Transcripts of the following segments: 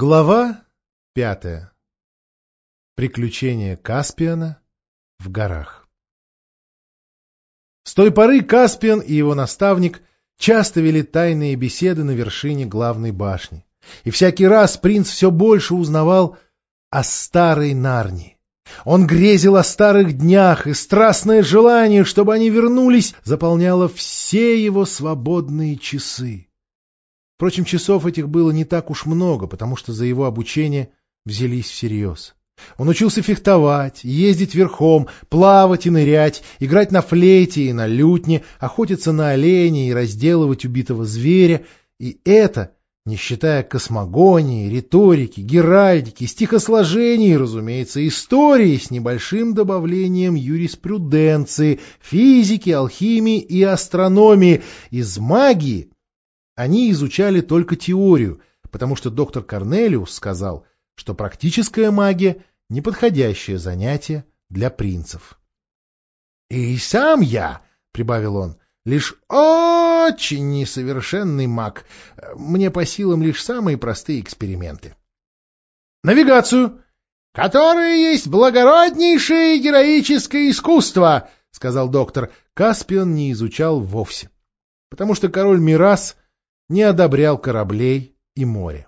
Глава 5. Приключения Каспиана в горах. С той поры Каспиан и его наставник часто вели тайные беседы на вершине главной башни. И всякий раз принц все больше узнавал о старой Нарнии. Он грезил о старых днях, и страстное желание, чтобы они вернулись, заполняло все его свободные часы. Впрочем, часов этих было не так уж много, потому что за его обучение взялись всерьез. Он учился фехтовать, ездить верхом, плавать и нырять, играть на флейте и на лютне, охотиться на оленя и разделывать убитого зверя, и это, не считая космогонии, риторики, геральдики, стихосложений и, разумеется, истории с небольшим добавлением юриспруденции, физики, алхимии и астрономии. Из магии они изучали только теорию, потому что доктор Корнелиус сказал, что практическая магия — неподходящее занятие для принцев. — И сам я, — прибавил он, — лишь очень несовершенный маг. Мне по силам лишь самые простые эксперименты. — Навигацию! — Которое есть благороднейшее героическое искусство, — сказал доктор. Каспиан не изучал вовсе, потому что король Мирас не одобрял кораблей и море.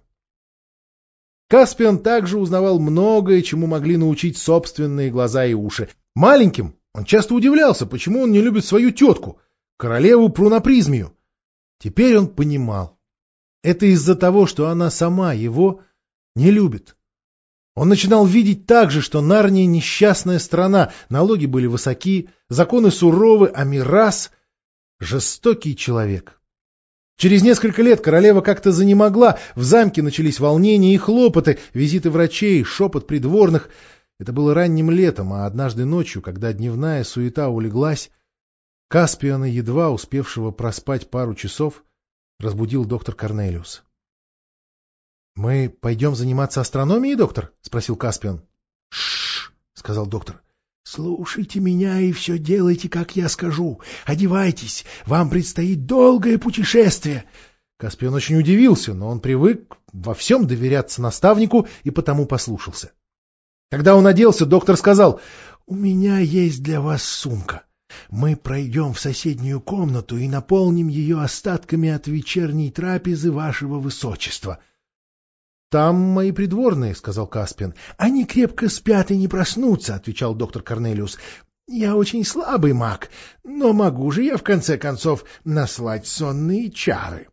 Каспиан также узнавал многое, чему могли научить собственные глаза и уши. Маленьким он часто удивлялся, почему он не любит свою тетку, королеву Прунапризмию. Теперь он понимал. Это из-за того, что она сама его не любит. Он начинал видеть также, что Нарния — несчастная страна, налоги были высоки, законы суровы, а Мирас — жестокий человек. Через несколько лет королева как-то занемогла, в замке начались волнения и хлопоты, визиты врачей, шепот придворных. Это было ранним летом, а однажды ночью, когда дневная суета улеглась, Каспиана, едва успевшего проспать пару часов, разбудил доктор Корнелиус. — Мы пойдем заниматься астрономией, доктор? — спросил Каспиан. — Ш-ш-ш, — сказал доктор. — Слушайте меня и все делайте, как я скажу. Одевайтесь, вам предстоит долгое путешествие. Каспиан очень удивился, но он привык во всем доверяться наставнику и потому послушался. Когда он оделся, доктор сказал: — У меня есть для вас сумка. Мы пройдем в соседнюю комнату и наполним ее остатками от вечерней трапезы вашего высочества. — Там мои придворные, — сказал Каспиан. — Они крепко спят и не проснутся, — отвечал доктор Корнелиус. — Я очень слабый маг, но могу же я, в конце концов, наслать сонные чары.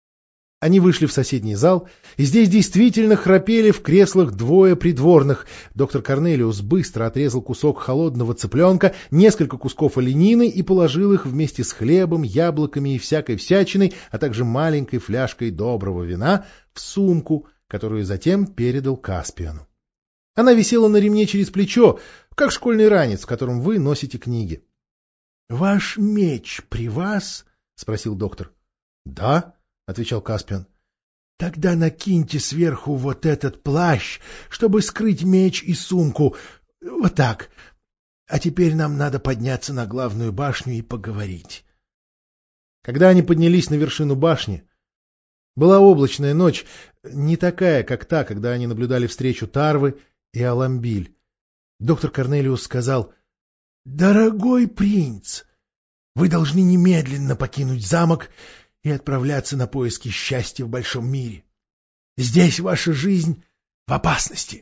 Они вышли в соседний зал, и здесь действительно храпели в креслах двое придворных. Доктор Корнелиус быстро отрезал кусок холодного цыпленка, несколько кусков оленины и положил их вместе с хлебом, яблоками и всякой всячиной, а также маленькой фляжкой доброго вина в сумку, которую затем передал Каспиану. Она висела на ремне через плечо, как школьный ранец, в котором вы носите книги. — Ваш меч при вас? — спросил доктор. — Да, — отвечал Каспиан. — Тогда накиньте сверху вот этот плащ, чтобы скрыть меч и сумку. Вот так. А теперь нам надо подняться на главную башню и поговорить. Когда они поднялись на вершину башни, была облачная ночь, не такая, как та, когда они наблюдали встречу Тарвы и Аламбиль. Доктор Корнелиус сказал: — Дорогой принц, вы должны немедленно покинуть замок и отправляться на поиски счастья в большом мире. Здесь ваша жизнь в опасности.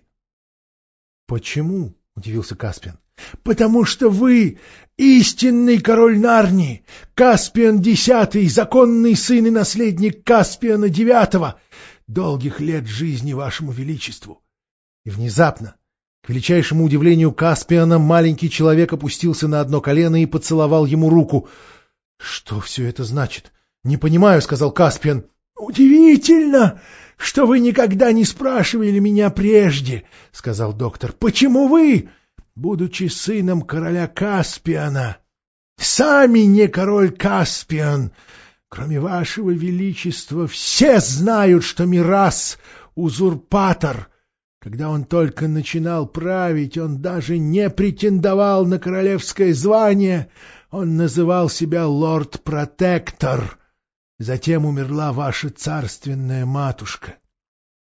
— Почему? — удивился Каспиан. — Потому что вы истинный король Нарнии, Каспиан X, законный сын и наследник Каспиана IX. Долгих лет жизни вашему величеству. И внезапно, к величайшему удивлению Каспиана, маленький человек опустился на одно колено и поцеловал ему руку. — Что все это значит? — Не понимаю, — сказал Каспиан. — Удивительно, что вы никогда не спрашивали меня прежде, — сказал доктор. — Почему вы, будучи сыном короля Каспиана, сами не король Каспиан? Кроме вашего величества, все знают, что Мирас — узурпатор. Когда он только начинал править, он даже не претендовал на королевское звание, он называл себя лорд-протектор. Затем умерла ваша царственная матушка.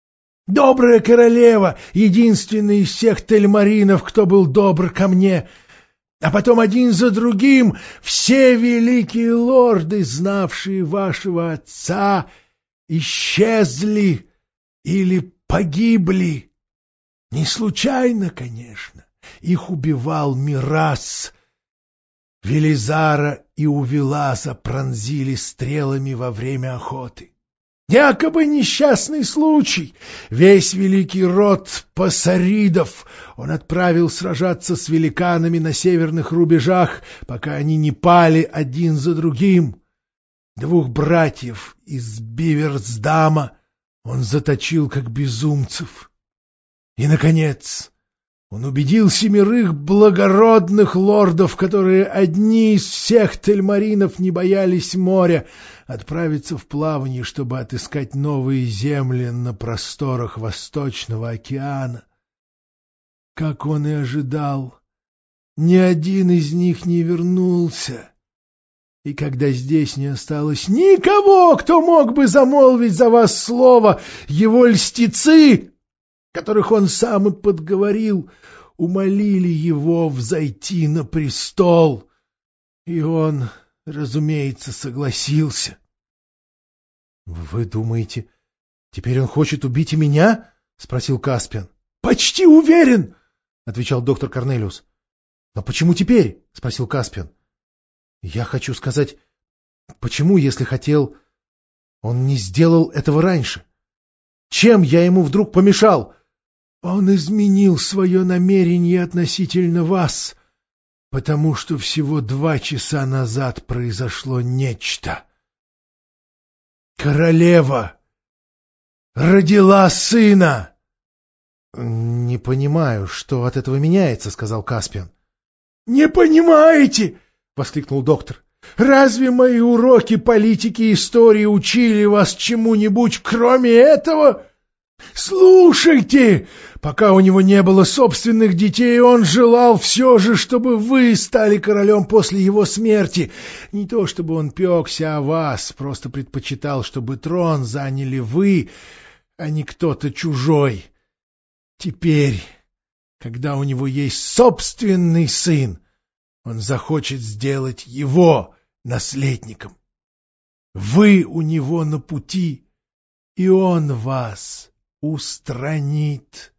Добрая королева, единственная из всех тельмаринов, кто был добр ко мне. А потом один за другим все великие лорды, знавшие вашего отца, исчезли или погибли. Не случайно, конечно. Их убивал Мирас. Велизара и Увиласа пронзили стрелами во время охоты. Якобы несчастный случай. Весь великий род пассаридов он отправил сражаться с великанами на северных рубежах, пока они не пали один за другим. 2 братьев из Биверсдама он заточил как безумцев. И, наконец, он убедил 7 благородных лордов, которые одни из всех тельмаринов не боялись моря, отправиться в плавание, чтобы отыскать новые земли на просторах Восточного океана. Как он и ожидал, ни один из них не вернулся. И когда здесь не осталось никого, кто мог бы замолвить за вас слово, его льстецы, которых он сам и подговорил, умолили его взойти на престол. И он, разумеется, согласился. — Вы думаете, теперь он хочет убить и меня? — спросил Каспиан. — Почти уверен, — отвечал доктор Корнелиус. — Но почему теперь? — спросил Каспиан. — Я хочу сказать, почему, если хотел, он не сделал этого раньше? Чем я ему вдруг помешал? — Он изменил свое намерение относительно вас, потому что всего 2 часа назад произошло нечто. Королева родила сына. — Не понимаю, что от этого меняется, — сказал Каспиан. — Не понимаете? — воскликнул доктор. — Разве мои уроки политики и истории учили вас чему-нибудь, кроме этого? Слушайте, пока у него не было собственных детей, он желал все же, чтобы вы стали королем после его смерти. Не то чтобы он пекся о вас, просто предпочитал, чтобы трон заняли вы, а не кто-то чужой. Теперь, когда у него есть собственный сын, он захочет сделать его наследником. Вы у него на пути, и он вас устранит.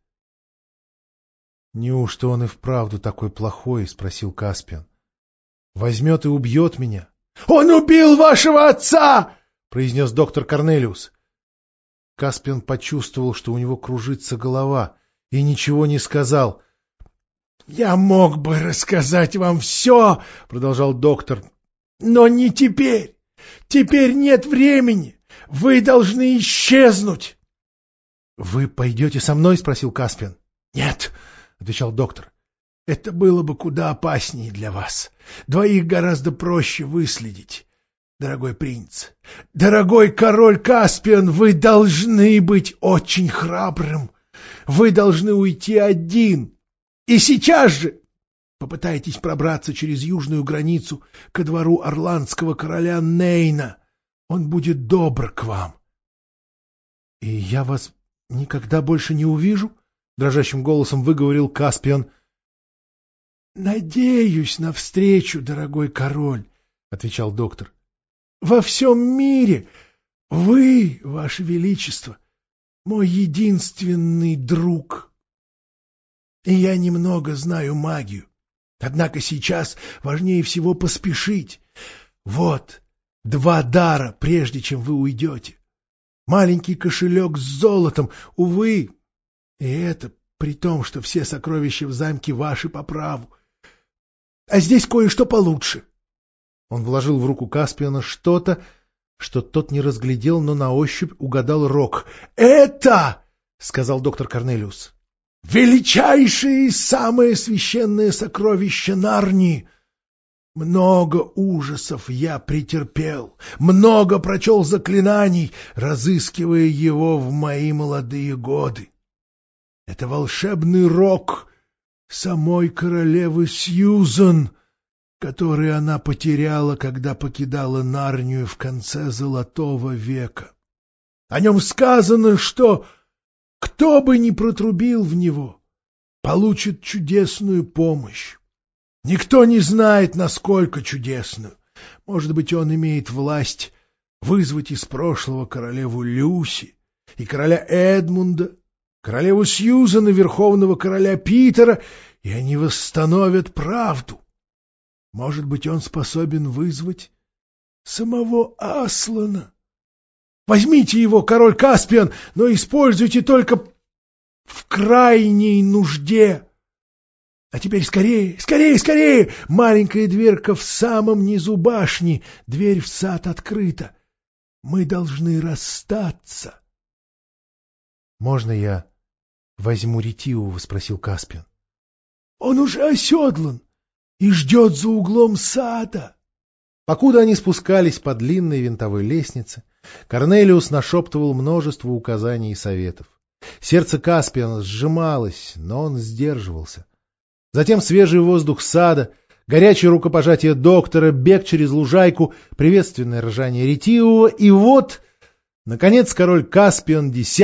— Неужто он и вправду такой плохой? — спросил Каспиан. — Возьмет и убьет меня. — Он убил вашего отца! — произнес доктор Корнелиус. Каспиан почувствовал, что у него кружится голова, и ничего не сказал. — Я мог бы рассказать вам все, — продолжал доктор, — но не теперь. Теперь нет времени. Вы должны исчезнуть. — Вы пойдете со мной? — спросил Каспиан. — Нет, — отвечал доктор. — Это было бы куда опаснее для вас. 2 гораздо проще выследить. Дорогой принц, дорогой король Каспиан, вы должны быть очень храбрым. Вы должны уйти один. И сейчас же попытайтесь пробраться через южную границу ко двору орландского короля Нейна. Он будет добр к вам. — И я вас никогда больше не увижу? — дрожащим голосом выговорил Каспиан. — Надеюсь на встречу, дорогой король, — отвечал доктор. — Во всем мире вы, ваше величество, мой единственный друг. И я немного знаю магию. Однако сейчас важнее всего поспешить. Вот 2 дара, прежде чем вы уйдете. Маленький кошелек с золотом, увы, и это при том, что все сокровища в замке ваши по праву. А здесь кое-что получше. Он вложил в руку Каспиана что-то, что тот не разглядел, но на ощупь угадал рог. — Это, — сказал доктор Корнелиус, — величайшее и самое священное сокровище Нарнии. Много ужасов я претерпел, много прочел заклинаний, разыскивая его в мои молодые годы. Это волшебный рог самой королевы Сьюзан, который она потеряла, когда покидала Нарнию в конце Золотого века. О нем сказано, что Кто бы ни протрубил в него, получит чудесную помощь. Никто не знает, насколько чудесную. Может быть, он имеет власть вызвать из прошлого королеву Люси и короля Эдмунда, королеву Сьюзан и верховного короля Питера, и они восстановят правду. Может быть, он способен вызвать самого Аслана. Возьмите его, король Каспиан, но используйте только в крайней нужде. А теперь скорее, скорее, скорее! Маленькая дверка в самом низу башни. Дверь в сад открыта. Мы должны расстаться. — Можно я возьму Ретивого? — спросил Каспиан. — Он уже оседлан и ждет за углом сада. Покуда они спускались по длинной винтовой лестнице, Корнелиус нашептывал множество указаний и советов. Сердце Каспиана сжималось, но он сдерживался. Затем свежий воздух сада, горячее рукопожатие доктора, бег через лужайку, приветственное ржание Ретивого, и вот, наконец, король Каспиан X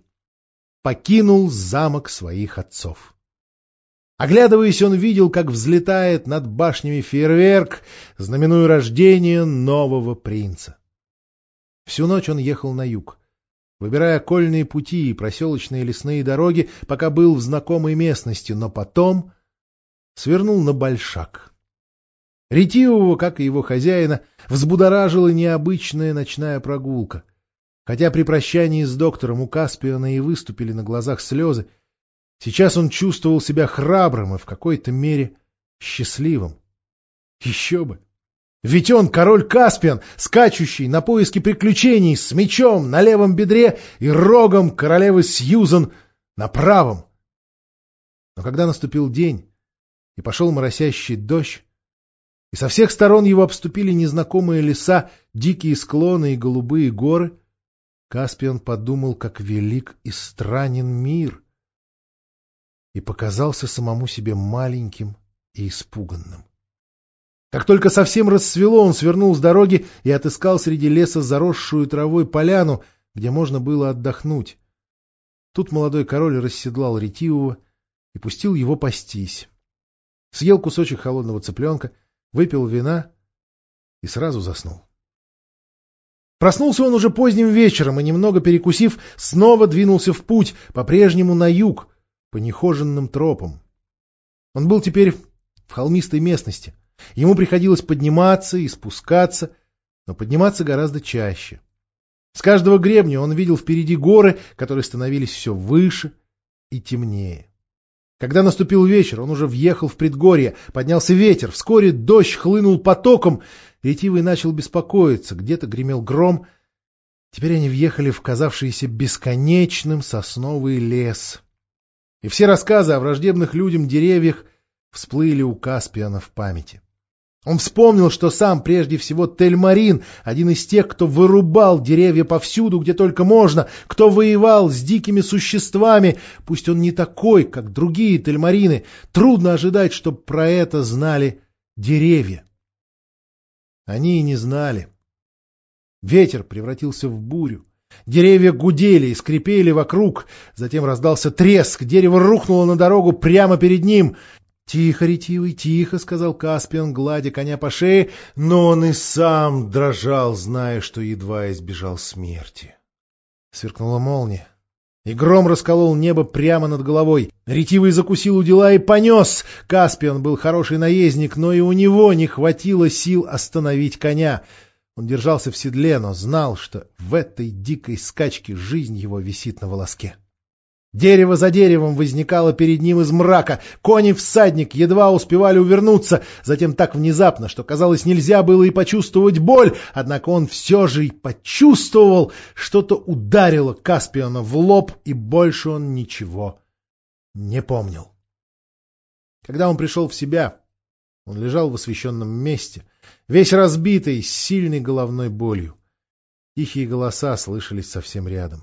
покинул замок своих отцов. Оглядываясь, он видел, как взлетает над башнями фейерверк, знаменуя рождение нового принца. Всю ночь он ехал на юг, выбирая окольные пути и проселочные лесные дороги, пока был в знакомой местности, но потом свернул на Большак. Ретивого, как и его хозяина, взбудоражила необычная ночная прогулка. Хотя при прощании с доктором у Каспиана и выступили на глазах слезы, сейчас он чувствовал себя храбрым и в какой-то мере счастливым. Еще бы! Ведь он король Каспиан, скачущий на поиски приключений с мечом на левом бедре и рогом королевы Сьюзан на правом. Но когда наступил день, и пошел моросящий дождь, и со всех сторон его обступили незнакомые леса, дикие склоны и голубые горы, Каспиан подумал, как велик и странен мир, и показался самому себе маленьким и испуганным. Как только совсем рассвело, он свернул с дороги и отыскал среди леса заросшую травой поляну, где можно было отдохнуть. Тут молодой король расседлал Ретивого и пустил его пастись. Съел кусочек холодного цыпленка, выпил вина и сразу заснул. Проснулся он уже поздним вечером и, немного перекусив, снова двинулся в путь, по-прежнему на юг, по нехоженным тропам. Он был теперь в холмистой местности. Ему приходилось подниматься и спускаться, но подниматься гораздо чаще. С каждого гребня он видел впереди горы, которые становились все выше и темнее. Когда наступил вечер, он уже въехал в предгорье, поднялся ветер, вскоре дождь хлынул потоком, Ретивый начал беспокоиться, где-то гремел гром. Теперь они въехали в казавшийся бесконечным сосновый лес. И все рассказы о враждебных людям деревьях всплыли у Каспиана в памяти. Он вспомнил, что сам прежде всего Тельмарин, один из тех, кто вырубал деревья повсюду, где только можно, кто воевал с дикими существами. Пусть он не такой, как другие Тельмарины, трудно ожидать, чтобы про это знали деревья. Они и не знали. Ветер превратился в бурю. Деревья гудели и скрипели вокруг. Затем раздался треск. Дерево рухнуло на дорогу прямо перед ним. — Тихо, Ретивый, тихо, — сказал Каспиан, гладя коня по шее, но он и сам дрожал, зная, что едва избежал смерти. Сверкнула молния, и гром расколол небо прямо над головой. Ретивый закусил у дела и понес. Каспиан был хороший наездник, но и у него не хватило сил остановить коня. Он держался в седле, но знал, что в этой дикой скачке жизнь его висит на волоске. Дерево за деревом возникало перед ним из мрака. Конь и всадник едва успевали увернуться, затем так внезапно, что, казалось, нельзя было и почувствовать боль, однако он все же и почувствовал, что-то ударило Каспиана в лоб, и больше он ничего не помнил. Когда он пришел в себя, он лежал в освещенном месте, весь разбитый, с сильной головной болью. Тихие голоса слышались совсем рядом.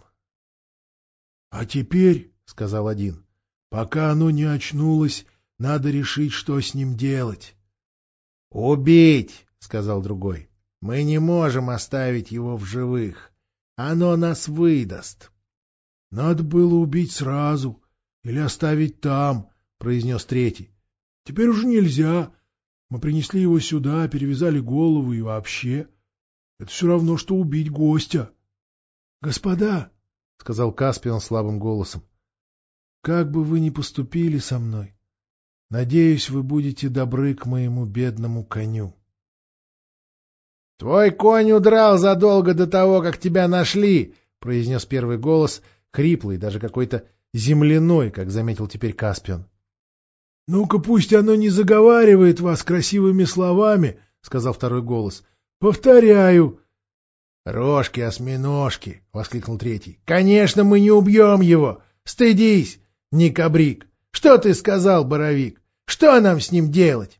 — А теперь, — сказал один, — пока оно не очнулось, надо решить, что с ним делать. — Убить, — сказал другой. — Мы не можем оставить его в живых. Оно нас выдаст. Надо было убить сразу или оставить там, — произнес третий. — Теперь уже нельзя. Мы принесли его сюда, перевязали голову и вообще. Это все равно, что убить гостя. — Господа, — сказал Каспиан слабым голосом, — как бы вы ни поступили со мной, надеюсь, вы будете добры к моему бедному коню. — Твой конь удрал задолго до того, как тебя нашли, — произнес первый голос, хриплый, даже какой-то земляной, как заметил теперь Каспиан. — Ну-ка пусть оно не заговаривает вас красивыми словами, — сказал второй голос. — Повторяю. — Рожки-осьминожки, — воскликнул третий. — Конечно, мы не убьем его. Стыдись, Никобрик. Что ты сказал, Боровик? Что нам с ним делать?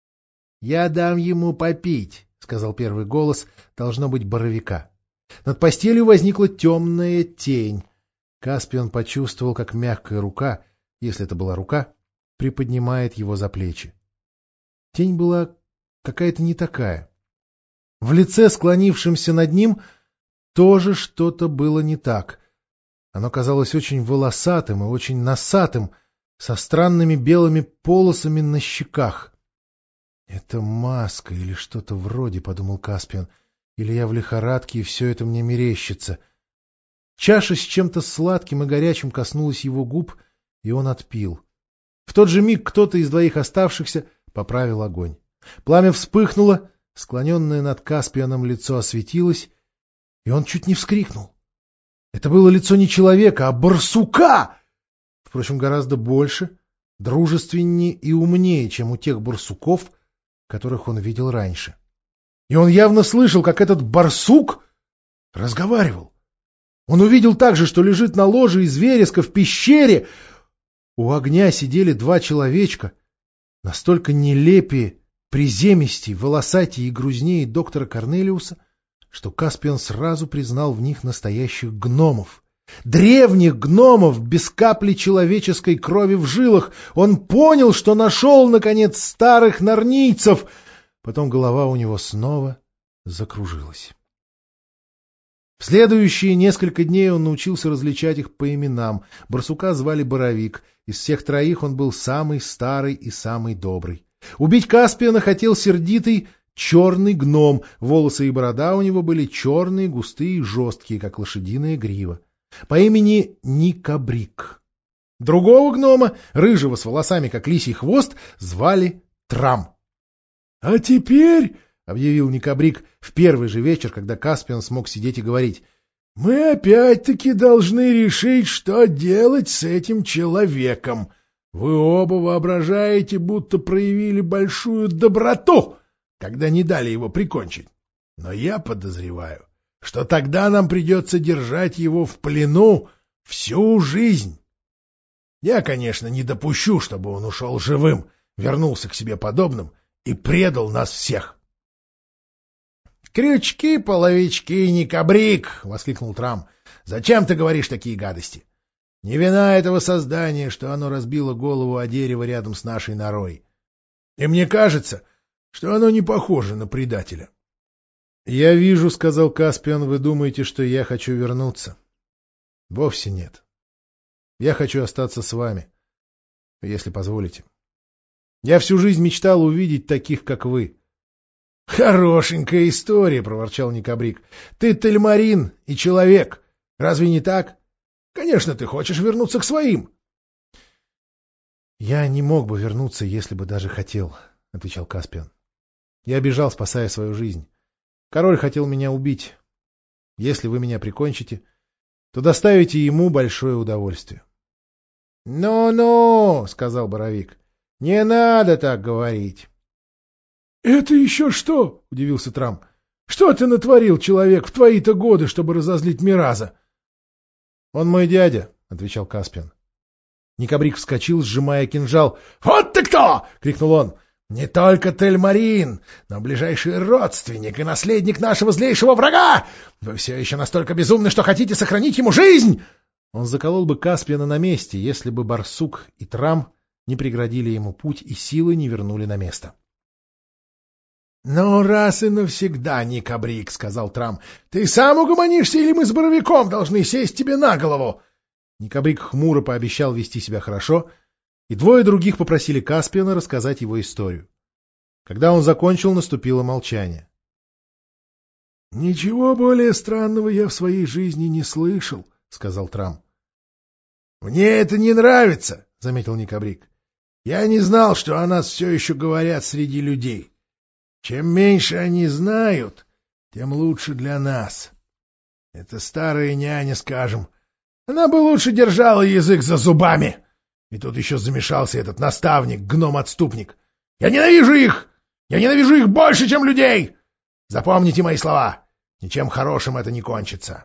— Я дам ему попить, — сказал первый голос, должно быть, Боровика. Над постелью возникла темная тень. Каспиан почувствовал, как мягкая рука, если это была рука, приподнимает его за плечи. Тень была какая-то не такая. В лице, склонившемся над ним, тоже что-то было не так. Оно казалось очень волосатым и очень носатым, со странными белыми полосами на щеках. — Это маска или что-то вроде, — подумал Каспиан, — или я в лихорадке, и все это мне мерещится. Чаша с чем-то сладким и горячим коснулась его губ, и он отпил. В тот же миг кто-то из двоих оставшихся поправил огонь. Пламя вспыхнуло, склоненное над Каспианом лицо осветилось, и он чуть не вскрикнул. Это было лицо не человека, а барсука! Впрочем, гораздо больше, дружественнее и умнее, чем у тех барсуков, которых он видел раньше. И он явно слышал, как этот барсук разговаривал. Он увидел также, что лежит на ложе из вереска в пещере. У огня сидели два человечка, настолько нелепее, приземистей, волосатее и грузнее доктора Корнелиуса, что Каспиан сразу признал в них настоящих гномов. Древних гномов, без капли человеческой крови в жилах. Он понял, что нашел, наконец, старых нарнийцев. Потом голова у него снова закружилась. В следующие несколько дней он научился различать их по именам. Барсука звали Боровик. Из всех троих он был самый старый и самый добрый. Убить Каспиана хотел сердитый черный гном. Волосы и борода у него были черные, густые и жесткие, как лошадиная грива. По имени Никобрик. Другого гнома, рыжего с волосами, как лисий хвост, звали Трам. — А теперь, — объявил Никобрик в первый же вечер, когда Каспиан смог сидеть и говорить, — мы опять-таки должны решить, что делать с этим человеком. Вы оба воображаете, будто проявили большую доброту, когда не дали его прикончить. Но я подозреваю, что тогда нам придется держать его в плену всю жизнь. Я, конечно, не допущу, чтобы он ушел живым, вернулся к себе подобным и предал нас всех. — Крючки-половички, Никобрик! — воскликнул Трам. — Зачем ты говоришь такие гадости? Не вина этого создания, что оно разбило голову о дерево рядом с нашей норой. И мне кажется, что оно не похоже на предателя. — Я вижу, — сказал Каспиан, — вы думаете, что я хочу вернуться. Вовсе нет. Я хочу остаться с вами, если позволите. Я всю жизнь мечтал увидеть таких, как вы. — Хорошенькая история, — проворчал Никобрик. — Ты тельмарин и человек. Разве не так? Конечно, ты хочешь вернуться к своим. — Я не мог бы вернуться, если бы даже хотел, — отвечал Каспиан. Я бежал, спасая свою жизнь. Король хотел меня убить. Если вы меня прикончите, то доставите ему большое удовольствие. — Ну-ну, — сказал Боровик, — не надо так говорить. — Это еще что? — удивился Трам. — Что ты натворил, человек, в твои-то годы, чтобы разозлить Мираза? — Он мой дядя, — отвечал Каспиан. Никобрик вскочил, сжимая кинжал. — Вот ты кто! — крикнул он. — Не только Тельмарин, но ближайший родственник и наследник нашего злейшего врага! Вы все еще настолько безумны, что хотите сохранить ему жизнь! Он заколол бы Каспиана на месте, если бы Барсук и Трам не преградили ему путь и силы не вернули на место. — Ну, раз и навсегда, Никобрик, — сказал Трам, — ты сам угомонишься, или мы с Боровиком должны сесть тебе на голову? Никабрик хмуро пообещал вести себя хорошо, и двое других попросили Каспиана рассказать его историю. Когда он закончил, наступило молчание. — Ничего более странного я в своей жизни не слышал, — сказал Трам. — Мне это не нравится, — заметил Никабрик. — Я не знал, что о нас все еще говорят среди людей. Чем меньше они знают, тем лучше для нас. Это старая няня, скажем. Она бы лучше держала язык за зубами. И тут еще замешался этот наставник, гном-отступник. Я ненавижу их! Я ненавижу их больше, чем людей! Запомните мои слова. Ничем хорошим это не кончится.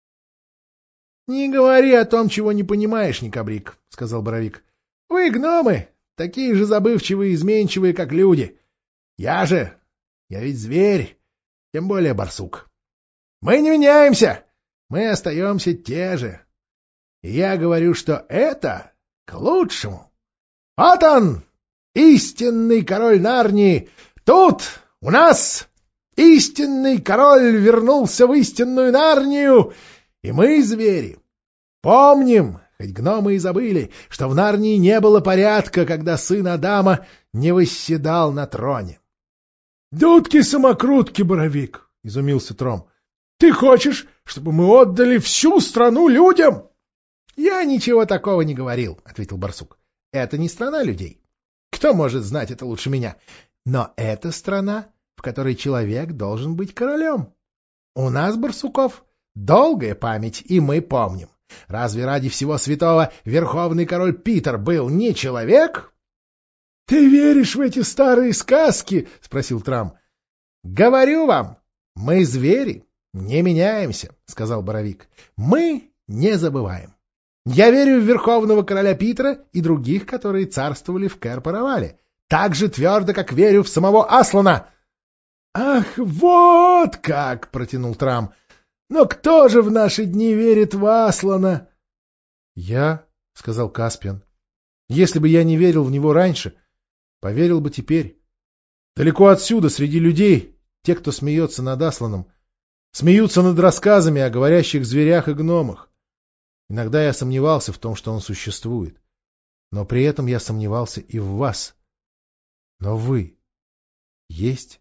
— Не говори о том, чего не понимаешь, Никабрик, — сказал Боровик. — Вы, гномы, такие же забывчивые и изменчивые, как люди. Я ведь зверь, тем более барсук. Мы не меняемся, мы остаемся те же. И я говорю, что это к лучшему. Вот он, истинный король Нарнии, тут, у нас. Истинный король вернулся в истинную Нарнию, и мы, звери, помним, хоть гномы и забыли, что в Нарнии не было порядка, когда сын Адама не восседал на троне. — Дудки-самокрутки, Боровик! — изумился Тром. — Ты хочешь, чтобы мы отдали всю страну людям? — Я ничего такого не говорил, — ответил барсук. — Это не страна людей. Кто может знать это лучше меня? Но это страна, в которой человек должен быть королем. У нас, барсуков, долгая память, и мы помним. Разве ради всего святого верховный король Питер был не человек? — Ты веришь в эти старые сказки? — спросил Трам. — Говорю вам, мы звери, не меняемся, — сказал Боровик. — Мы не забываем. Я верю в верховного короля Питера и других, которые царствовали в Кэр-Паравале, так же твердо, как верю в самого Аслана. — Ах, вот как! — протянул Трам. — Но кто же в наши дни верит в Аслана? — Я, — сказал Каспиан. — Если бы я не верил в него раньше, поверил бы теперь. Далеко отсюда, среди людей, те, кто смеется над Асланом, смеются над рассказами о говорящих зверях и гномах. Иногда я сомневался в том, что он существует. Но при этом я сомневался и в вас. Но вы есть.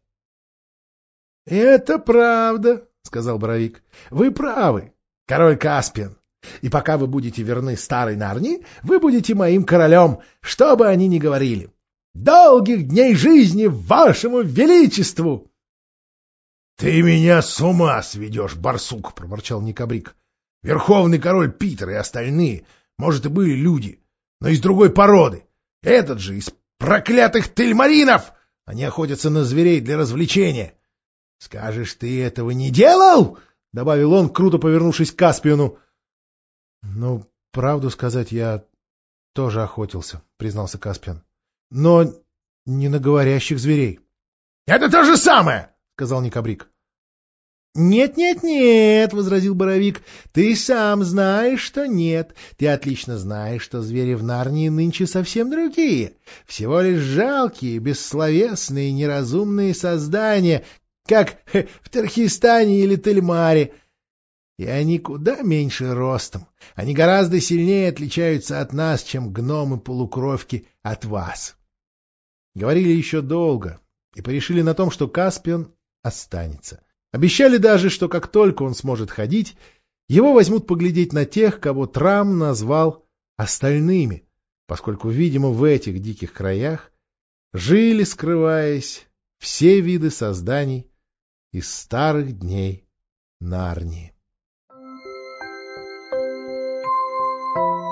— Это правда, — сказал Боровик. — Вы правы, король Каспиан. И пока вы будете верны старой Нарнии, вы будете моим королем, что бы они ни говорили. Долгих дней жизни вашему величеству! — Ты меня с ума сведешь, барсук, — проворчал Никабрик. — Верховный король Питер и остальные, может, и были люди, но из другой породы. Этот же из проклятых тельмаринов! Они охотятся на зверей для развлечения. — Скажешь, ты этого не делал? — добавил он, круто повернувшись к Каспиану. — Ну, правду сказать, я тоже охотился, — признался Каспиан. — Но не на говорящих зверей. — Это то же самое! — сказал Никабрик. «Нет, нет, нет», — возразил Боровик, — «ты сам знаешь, что нет. Ты отлично знаешь, что звери в Нарнии нынче совсем другие. Всего лишь жалкие, бессловесные, неразумные создания, как в Тархистане или Тельмаре. И они куда меньше ростом. Они гораздо сильнее отличаются от нас, чем гномы-полукровки от вас». Говорили еще долго и порешили на том, что Каспиан останется. Обещали даже, что как только он сможет ходить, его возьмут поглядеть на тех, кого Трам назвал остальными, поскольку, видимо, в этих диких краях жили, скрываясь, все виды созданий из старых дней Нарнии.